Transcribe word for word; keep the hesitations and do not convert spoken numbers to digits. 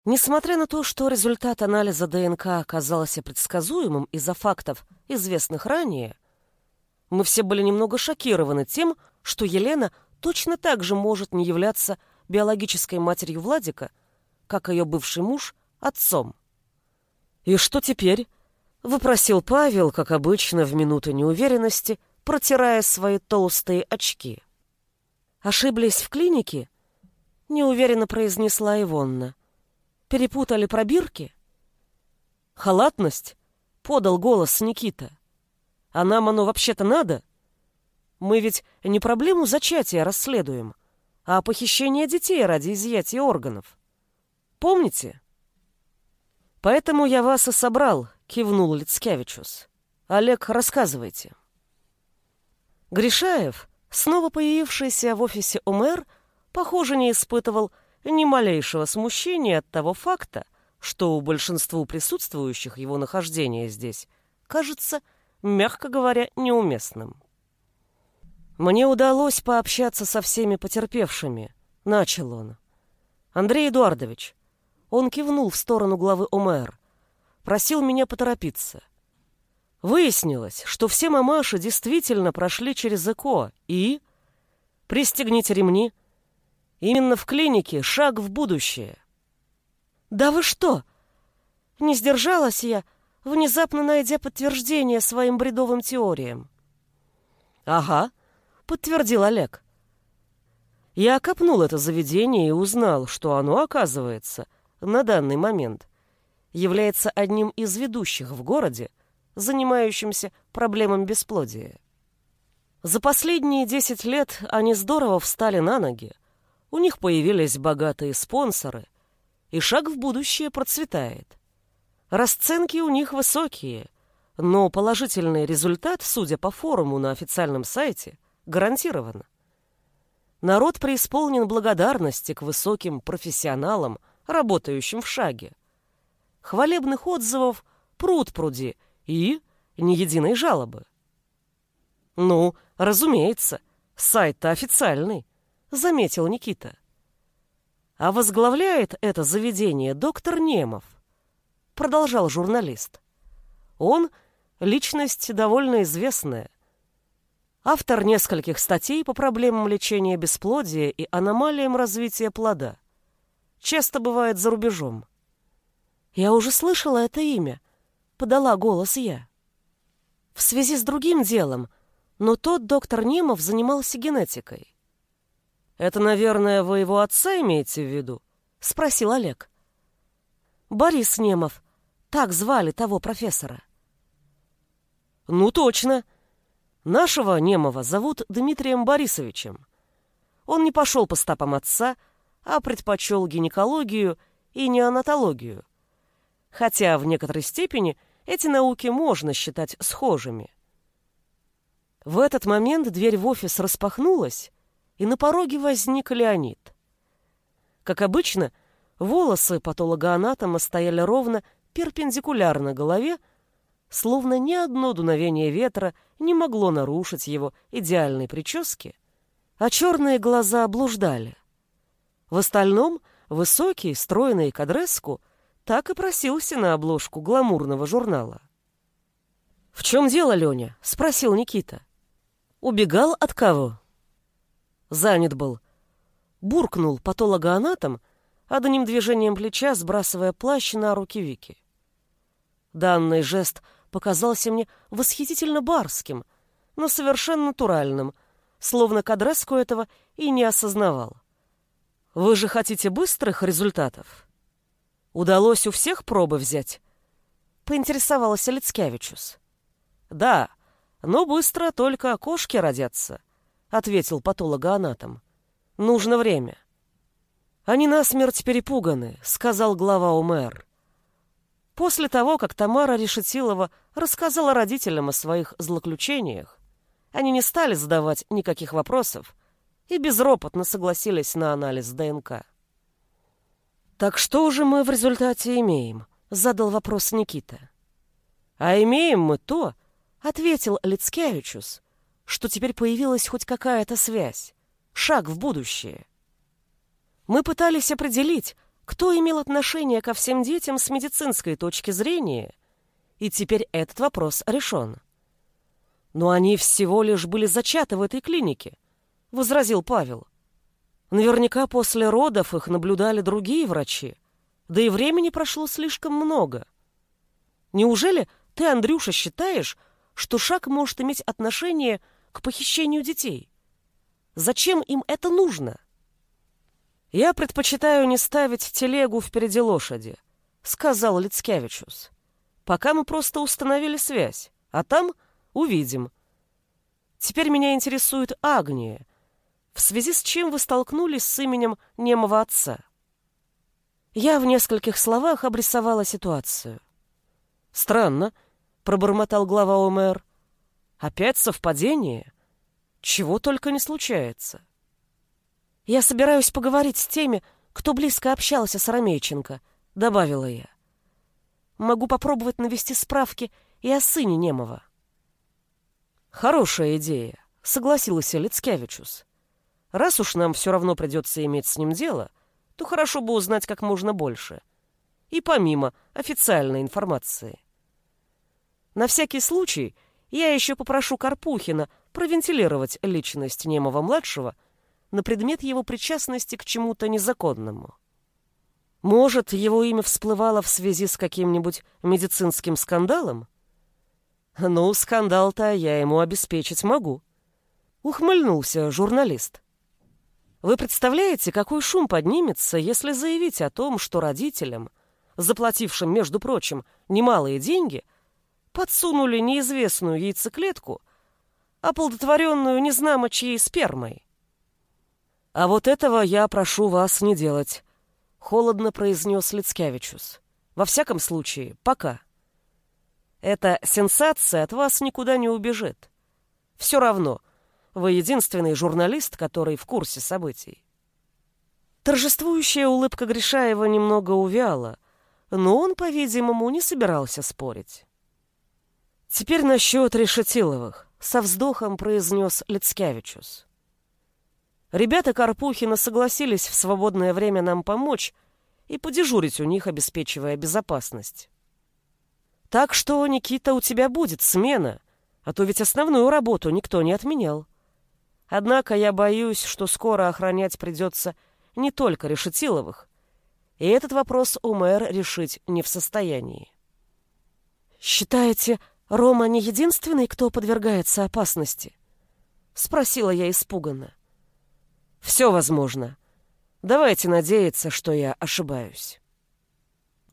Несмотря на то, что результат анализа ДНК оказался предсказуемым из-за фактов, известных ранее, мы все были немного шокированы тем, что Елена точно так же может не являться биологической матерью Владика, как ее бывший муж — отцом. «И что теперь?» — вопросил Павел, как обычно, в минуты неуверенности, протирая свои толстые очки. «Ошиблись в клинике?» — неуверенно произнесла Ивонна. «Перепутали пробирки?» «Халатность?» — подал голос Никита. «А нам оно вообще-то надо? Мы ведь не проблему зачатия расследуем, а похищение детей ради изъятия органов. Помните?» «Поэтому я вас и собрал», — кивнул Лицкевичус. «Олег, рассказывайте». Гришаев, снова появившийся в офисе ОМЭР, похоже, не испытывал ни малейшего смущения от того факта, что у большинству присутствующих его нахождение здесь кажется, мягко говоря, неуместным. «Мне удалось пообщаться со всеми потерпевшими», — начал он. «Андрей Эдуардович», — он кивнул в сторону главы ОМЭР, просил меня поторопиться. Выяснилось, что все мамаши действительно прошли через ЭКО и... Пристегните ремни. Именно в клинике шаг в будущее. «Да вы что?» Не сдержалась я, внезапно найдя подтверждение своим бредовым теориям. «Ага», — подтвердил Олег. Я копнул это заведение и узнал, что оно, оказывается, на данный момент является одним из ведущих в городе, занимающимся проблемами бесплодия. За последние десять лет они здорово встали на ноги, у них появились богатые спонсоры, и шаг в будущее процветает. Расценки у них высокие, но положительный результат, судя по форуму на официальном сайте, гарантирован. Народ преисполнен благодарности к высоким профессионалам, работающим в шаге. Хвалебных отзывов пруд-пруди и ни единой жалобы. «Ну, разумеется, сайт-то официальный», — заметил Никита. «А возглавляет это заведение доктор Немов», — продолжал журналист. «Он — личность довольно известная. Автор нескольких статей по проблемам лечения бесплодия и аномалиям развития плода. Часто бывает за рубежом». «Я уже слышала это имя», — подала голос я. «В связи с другим делом, но тот доктор Немов занимался генетикой». «Это, наверное, вы его отца имеете в виду?» — спросил Олег. «Борис Немов. Так звали того профессора». «Ну, точно. Нашего Немова зовут Дмитрием Борисовичем. Он не пошел по стопам отца, а предпочел гинекологию и неонатологию. Хотя в некоторой степени эти науки можно считать схожими». В этот момент дверь в офис распахнулась, и на пороге возник Леонид. Как обычно, волосы патологоанатома стояли ровно перпендикулярно голове, словно ни одно дуновение ветра не могло нарушить его идеальной прически, а черные глаза блуждали. В остальном высокий, стройный кадреску так и просился на обложку гламурного журнала. «В чем дело, Леня?» — спросил Никита. «Убегал от кого?» «Занят был», — буркнул патологоанатом, одним движением плеча сбрасывая плащ на руки Вики. Данный жест показался мне восхитительно барским, но совершенно натуральным, словно Кадреску этого и не осознавал. «Вы же хотите быстрых результатов? Удалось у всех пробы взять?» — поинтересовался Лицкевичус. «Да, но быстро только кошки родятся», — ответил патологоанатом. «Нужно время». «Они насмерть перепуганы», — сказал глава ОМЭР. После того, как Тамара Решетилова рассказала родителям о своих злоключениях, они не стали задавать никаких вопросов и безропотно согласились на анализ ДНК. «Так что же мы в результате имеем?» — задал вопрос Никита. «А имеем мы то», — ответил Лицкевичус, «что теперь появилась хоть какая-то связь, шаг в будущее. Мы пытались определить, Кто имел отношение ко всем детям с медицинской точки зрения? И теперь этот вопрос решен. «Но они всего лишь были зачаты в этой клинике», — возразил Павел. «Наверняка после родов их наблюдали другие врачи, да и времени прошло слишком много. Неужели ты, Андрюша, считаешь, что шаг может иметь отношение к похищению детей? Зачем им это нужно?» «Я предпочитаю не ставить телегу впереди лошади», — сказал Лицкевичус. «Пока мы просто установили связь, а там увидим. Теперь меня интересует Агния, в связи с чем вы столкнулись с именем немого отца». Я в нескольких словах обрисовала ситуацию. «Странно», — пробормотал глава ОМР. «Опять совпадение? Чего только не случается». «Я собираюсь поговорить с теми, кто близко общался с Ромейченко», — добавила я. «Могу попробовать навести справки и о сыне немого». «Хорошая идея», — согласился Лицкевичус. «Раз уж нам все равно придется иметь с ним дело, то хорошо бы узнать как можно больше. И помимо официальной информации. На всякий случай я еще попрошу Карпухина провентилировать личность немого-младшего на предмет его причастности к чему-то незаконному. Может, его имя всплывало в связи с каким-нибудь медицинским скандалом? Ну, скандал-то я ему обеспечить могу. Ухмыльнулся журналист. Вы представляете, какой шум поднимется, если заявить о том, что родителям, заплатившим, между прочим, немалые деньги, подсунули неизвестную яйцеклетку, оплодотворенную незнамо чьей спермой? «А вот этого я прошу вас не делать», — холодно произнес Лицкевичус. «Во всяком случае, пока. Эта сенсация от вас никуда не убежит. Все равно, вы единственный журналист, который в курсе событий». Торжествующая улыбка Гришаева немного увяла, но он, по-видимому, не собирался спорить. «Теперь насчет Решетиловых», — со вздохом произнес Лицкевичус. «Ребята Карпухина согласились в свободное время нам помочь и подежурить у них, обеспечивая безопасность. Так что, Никита, у тебя будет смена, а то ведь основную работу никто не отменял. Однако я боюсь, что скоро охранять придется не только Решетиловых, и этот вопрос ОМР решить не в состоянии». «Считаете, Рома не единственный, кто подвергается опасности?» — спросила я испуганно. «Все возможно. Давайте надеяться, что я ошибаюсь».